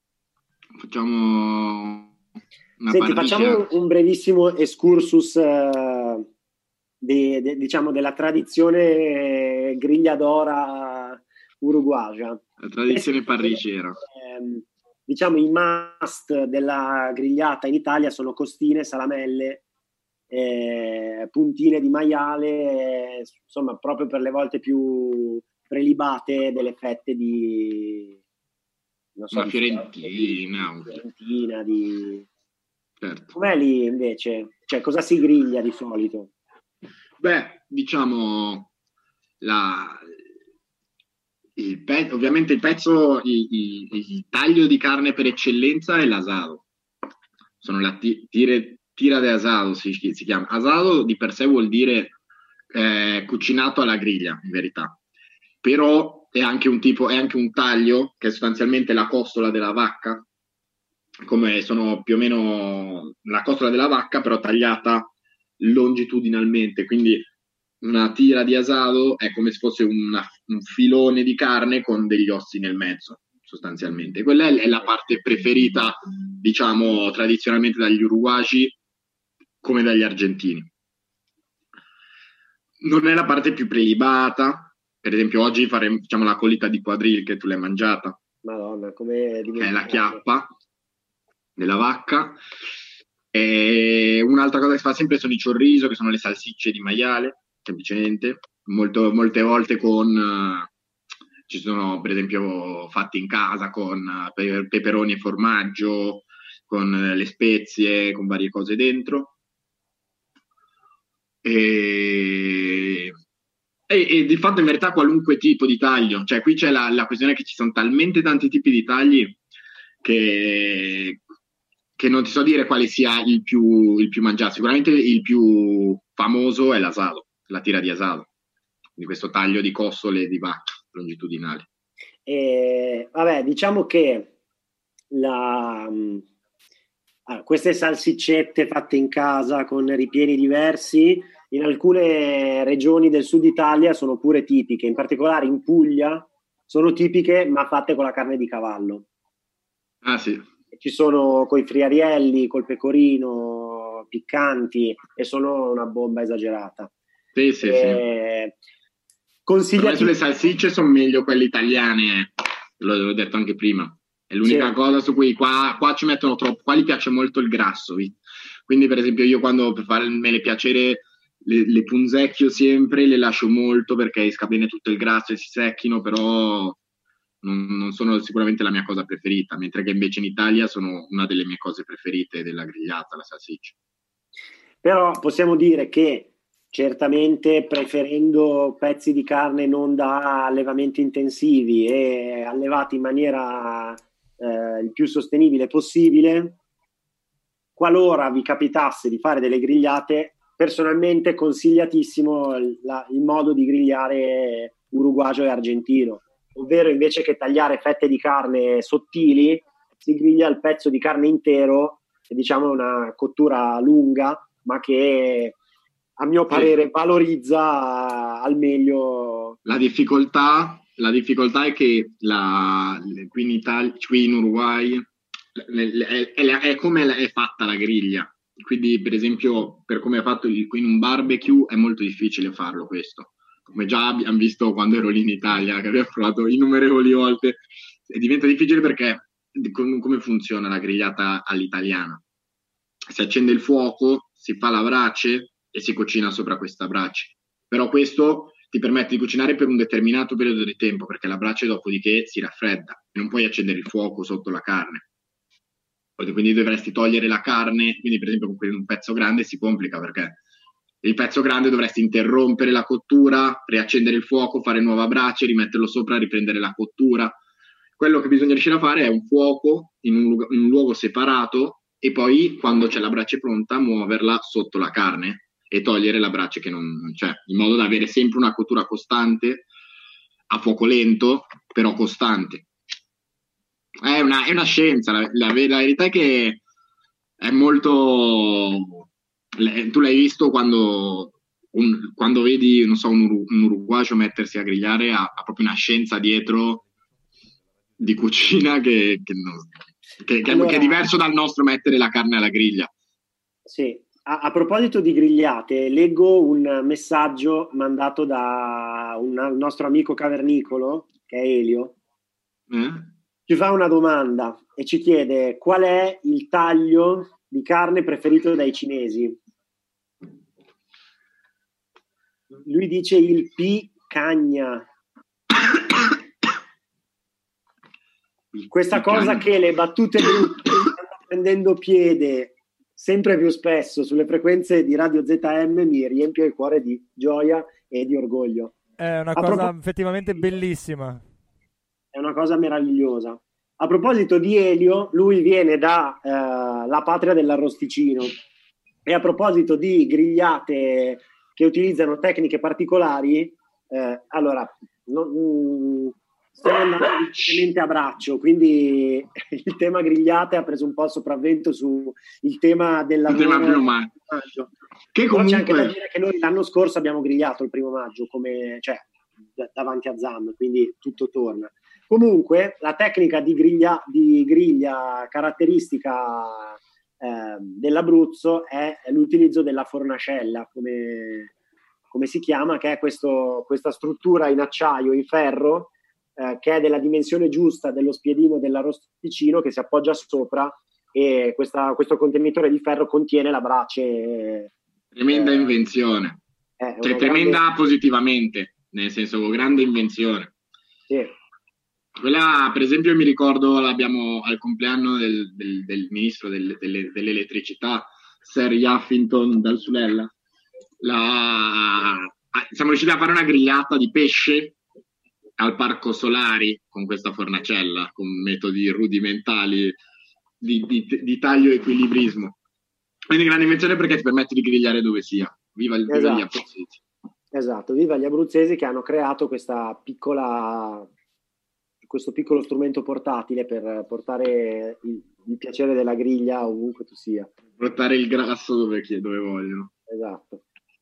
Facciamo una Senti, parricchia. facciamo un brevissimo excursus eh, di, de, diciamo della tradizione grigliadora uruguagia. La tradizione parricera. Eh, diciamo i must della grigliata in Italia sono costine, salamelle, Eh, puntine di maiale, eh, insomma proprio per le volte più prelibate delle fette di non so, una di fiorentina, di, fiorentina di... Certo. Com'è lì invece? Cioè cosa si griglia di solito? Beh, diciamo la il pe- ovviamente il pezzo il, il, il taglio di carne per eccellenza è l'asado, sono la t- tire Tira de asado si, si chiama. Asado di per sé vuol dire eh, cucinato alla griglia, in verità. Però è anche un tipo, è anche un taglio che è sostanzialmente la costola della vacca, come sono più o meno la costola della vacca, però tagliata longitudinalmente. Quindi una tira di asado è come se fosse una, un filone di carne con degli ossi nel mezzo, sostanzialmente. Quella è la parte preferita, diciamo, tradizionalmente dagli uruguagi come dagli argentini. Non è la parte più prelibata. Per esempio oggi faremo, facciamo la colita di quadril, che tu l'hai mangiata. Madonna, come è la chiappa della vacca. E un'altra cosa che si fa sempre sono i chorizo, che sono le salsicce di maiale, semplicemente. Molto, molte volte con uh, ci sono per esempio fatti in casa con uh, pe- peperoni e formaggio, con uh, le spezie, con varie cose dentro. E, e, e di fatto in verità qualunque tipo di taglio, cioè qui c'è la, la questione che ci sono talmente tanti tipi di tagli che, che non ti so dire quale sia il più, il più mangiato. Sicuramente il più famoso è l'asado, la tira di asado, di questo taglio di costole di vacca longitudinali. E, vabbè, diciamo che la... Ah, queste salsiccette fatte in casa con ripieni diversi in alcune regioni del sud Italia sono pure tipiche, in particolare in Puglia sono tipiche ma fatte con la carne di cavallo. Ah sì. Ci sono coi friarielli, col pecorino, piccanti, e sono una bomba esagerata. Sì, sì, e... sì. Consigliati... Sulle salsicce sono meglio quelle italiane, l'ho detto anche prima. È l'unica sì. cosa su cui qua, qua ci mettono troppo, qua gli piace molto il grasso. Quindi per esempio io quando per farmi piacere le, le punzecchio sempre, le lascio molto perché esca bene tutto il grasso e si secchino, però non, non sono sicuramente la mia cosa preferita, mentre che invece in Italia sono una delle mie cose preferite della grigliata, la salsiccia. Però possiamo dire che certamente preferendo pezzi di carne non da allevamenti intensivi e allevati in maniera eh, il più sostenibile possibile, qualora vi capitasse di fare delle grigliate, personalmente consigliatissimo la, il modo di grigliare uruguagio e argentino, ovvero invece che tagliare fette di carne sottili si griglia il pezzo di carne intero, è diciamo una cottura lunga ma che a mio parere valorizza al meglio. La difficoltà, la difficoltà è che la, qui, in Italia, qui in Uruguay è, è, è come è fatta la griglia. quindi per esempio per come è fatto il, in un barbecue è molto difficile farlo questo, come già abbiamo visto quando ero lì in Italia, che abbiamo provato innumerevoli volte, e diventa difficile perché com- come funziona la grigliata all'italiana? Si accende il fuoco, si fa la brace e si cucina sopra questa brace, però questo ti permette di cucinare per un determinato periodo di tempo, perché la brace dopodiché si raffredda e non puoi accendere il fuoco sotto la carne. Quindi dovresti togliere la carne, quindi per esempio con un pezzo grande si complica, perché il pezzo grande dovresti interrompere la cottura, riaccendere il fuoco, fare nuova brace, rimetterlo sopra, riprendere la cottura. Quello che bisogna riuscire a fare è un fuoco in un, in un luogo separato e poi quando c'è la brace pronta muoverla sotto la carne e togliere la brace che non, non c'è, in modo da avere sempre una cottura costante a fuoco lento, però costante. È una, è una scienza, la, la, la verità è che è molto... Tu l'hai visto quando, un, quando vedi, non so, un, un uruguagio mettersi a grigliare, ha, ha proprio una scienza dietro di cucina che, che, non, che, che, allora, che è diverso dal nostro mettere la carne alla griglia. Sì. A, a proposito di grigliate, leggo un messaggio mandato da un, un nostro amico cavernicolo, che è Elio, eh? Ci fa una domanda e ci chiede qual è il taglio di carne preferito dai cinesi. Lui dice il picanha. Questa cosa che le battute brutte stanno prendendo piede sempre più spesso sulle frequenze di Radio Z M mi riempie il cuore di gioia e di orgoglio. È una A cosa propos- effettivamente bellissima. È una cosa meravigliosa. A proposito di Elio, lui viene da eh, la patria dell'arrosticino e a proposito di grigliate che utilizzano tecniche particolari, eh, allora non, stiamo andando difficilmente a braccio, quindi il tema grigliate ha preso un po' il sopravvento su il tema del lavoro. Il tema primo maggio. Che comunque... Però c'è anche da dire che noi l'anno scorso abbiamo grigliato il primo maggio, come, cioè, d- davanti a Zam, quindi tutto torna. Comunque la tecnica di griglia, di griglia caratteristica eh, dell'Abruzzo è l'utilizzo della fornacella, come, come si chiama, che è questo, questa struttura in acciaio, in ferro, eh, che è della dimensione giusta dello spiedino dell'arrosticino, che si appoggia sopra e questa, questo contenitore di ferro contiene la brace. Tremenda eh, invenzione, cioè tremenda grande... positivamente, nel senso grande invenzione. Sì. Quella, per esempio, mi ricordo l'abbiamo al compleanno del, del, del ministro del, delle, dell'elettricità, Sir Yaffington dal Sulella. La, siamo riusciti a fare una grigliata di pesce al Parco Solari con questa fornacella, con metodi rudimentali di, di, di taglio e equilibrismo. Quindi grande invenzione perché ti permette di grigliare dove sia. Viva, il, esatto. viva gli abruzzesi. Esatto, viva gli abruzzesi che hanno creato questa piccola... questo piccolo strumento portatile per portare il, il piacere della griglia ovunque tu sia. Portare il grasso dove, dove vogliono. Esatto.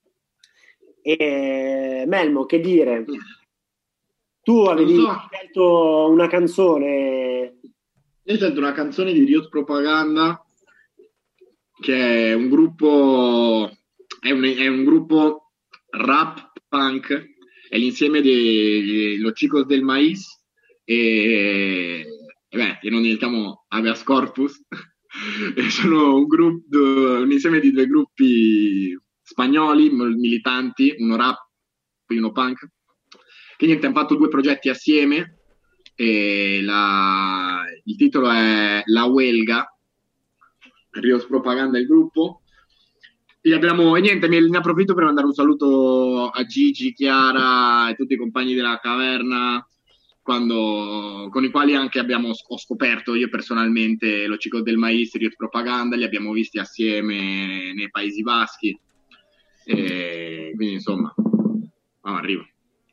E Melmo, che dire? Tu avevi so. scelto una canzone. Io ho scelto una canzone di Riot Propaganda, che è un gruppo, è un, è un gruppo rap punk, è l'insieme di Los Chicos del Maíz e, e beh, e non diciamo Habeas Corpus. Sono un gruppo, un insieme di due gruppi spagnoli militanti, uno rap e uno punk, che niente, hanno fatto due progetti assieme e la, il titolo è La Huelga, Rios Propaganda il gruppo. E, abbiamo, e niente, ne approfitto per mandare un saluto a Gigi, Chiara e tutti i compagni della caverna, quando, con i quali anche abbiamo ho scoperto io personalmente Los Chicos del Maíz, Rios Propaganda, li abbiamo visti assieme nei Paesi Baschi, e quindi insomma oh, arrivo.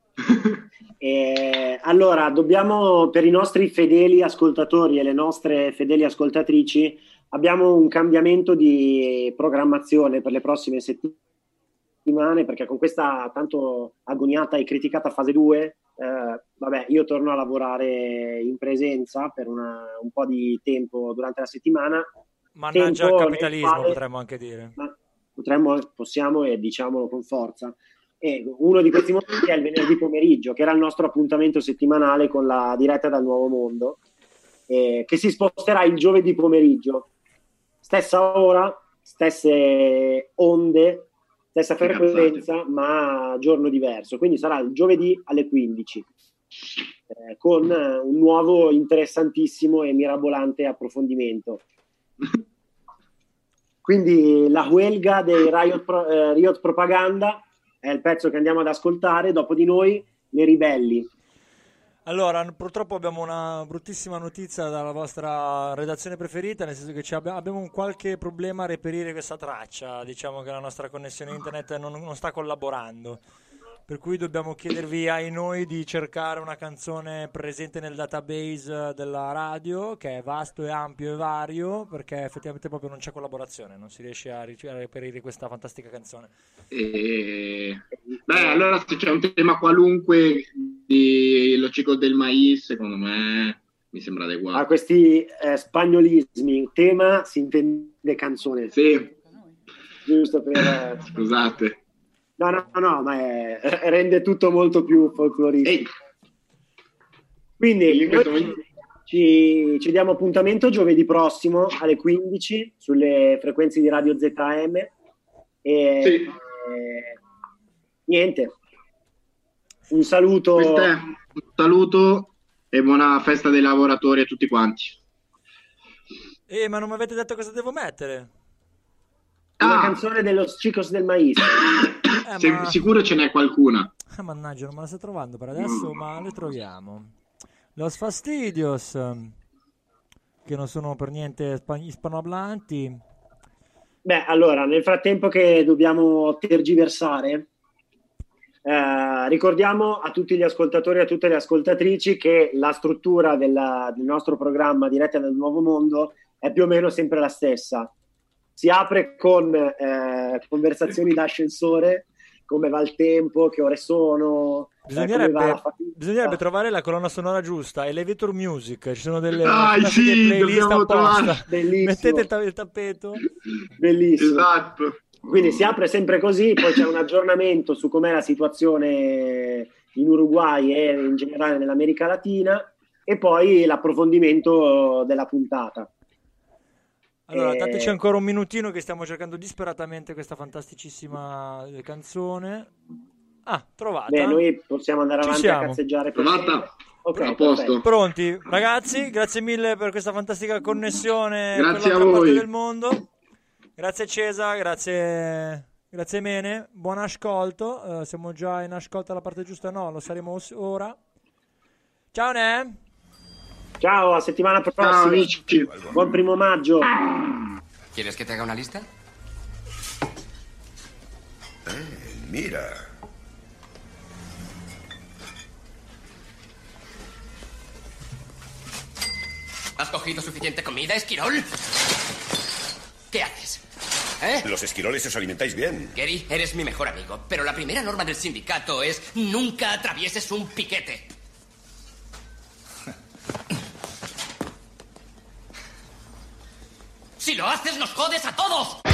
E allora dobbiamo, per i nostri fedeli ascoltatori e le nostre fedeli ascoltatrici, abbiamo un cambiamento di programmazione per le prossime settimane, perché con questa tanto agoniata e criticata fase due, eh, vabbè, io torno a lavorare in presenza per una, un po' di tempo durante la settimana Mannaggia il capitalismo, quale, potremmo anche dire. Potremmo, possiamo e diciamolo con forza. E uno di questi momenti è il venerdì pomeriggio, che era il nostro appuntamento settimanale con la diretta dal Nuovo Mondo, eh, che si sposterà il giovedì pomeriggio. Stessa ora, stesse onde, stessa frequenza, ma giorno diverso. Quindi sarà il giovedì alle quindici, eh, con un nuovo interessantissimo e mirabolante approfondimento. Quindi la huelga dei Riot, Pro, eh, Riot Propaganda è il pezzo che andiamo ad ascoltare. Dopo di noi le ribelli. Allora, purtroppo abbiamo una bruttissima notizia dalla vostra redazione preferita, nel senso che abbiamo un qualche problema a reperire questa traccia. Diciamo che la nostra connessione internet non, non sta collaborando, per cui dobbiamo chiedervi ai noi di cercare una canzone presente nel database della radio, che è vasto e ampio e vario, perché effettivamente proprio non c'è collaborazione, non si riesce a, a reperire questa fantastica canzone. E... Beh, allora se c'è un tema qualunque di Lo Chico del Mais, secondo me mi sembra adeguato. A questi eh, spagnolismi, tema si intende canzone. Sì. Giusto per... Scusate. No, no, no, ma è, rende tutto molto più folcloristico. Quindi noi ci, ci diamo appuntamento giovedì prossimo alle quindici sulle frequenze di Radio Z M. E, sì. e niente. Un saluto. È, un saluto e buona festa dei lavoratori a tutti quanti. Eh, ma non mi avete detto cosa devo mettere? Una ah. canzone dello Chicos del Mais. Eh, Se, ma... Sicuro ce n'è qualcuna. Ah, mannaggia, non me la sto trovando per adesso, mm. ma le troviamo. Los Fastidios, che non sono per niente span- ispanohablanti. Beh, allora, nel frattempo che dobbiamo tergiversare, eh, ricordiamo a tutti gli ascoltatori e a tutte le ascoltatrici che la struttura della, del nostro programma Diretta dal Nuovo Mondo è più o meno sempre la stessa. Si apre con eh, conversazioni d'ascensore, come va il tempo, che ore sono. Bisognerebbe, eh, bisognerebbe trovare la colonna sonora giusta, Elevator Music, ci sono delle Dai, sì, playlist apposta. Bellissimo. Mettete il, ta- il tappeto. Bellissimo. Esatto. Quindi si apre sempre così, poi c'è un aggiornamento su com'è la situazione in Uruguay e in generale nell'America Latina, e poi l'approfondimento della puntata. Allora, dateci ancora un minutino che stiamo cercando disperatamente questa fantasticissima canzone. Ah, trovata. Beh, noi possiamo andare Ci avanti siamo. a cazzeggiare. Per Trovata? Ok, a posto. Pronti? Ragazzi, grazie mille per questa fantastica connessione Grazie con l'altra a voi. parte del mondo. Grazie Cesa, grazie, grazie Mene. Buon ascolto. Uh, siamo già in ascolto alla parte giusta? No, lo saremo ora. Ciao Ne. Ciao, a settimana prossima. Ciao amici. Buon primo maggio. ¿Quieres que te haga una lista? Eh, mira. ¿Has cogido suficiente comida, Esquirol? ¿Qué haces? ¿Eh? Los esquiroles os alimentáis bien. Gary, eres mi mejor amigo, pero la primera norma del sindicato es nunca atravieses un piquete. Si lo haces, nos jodes a todos.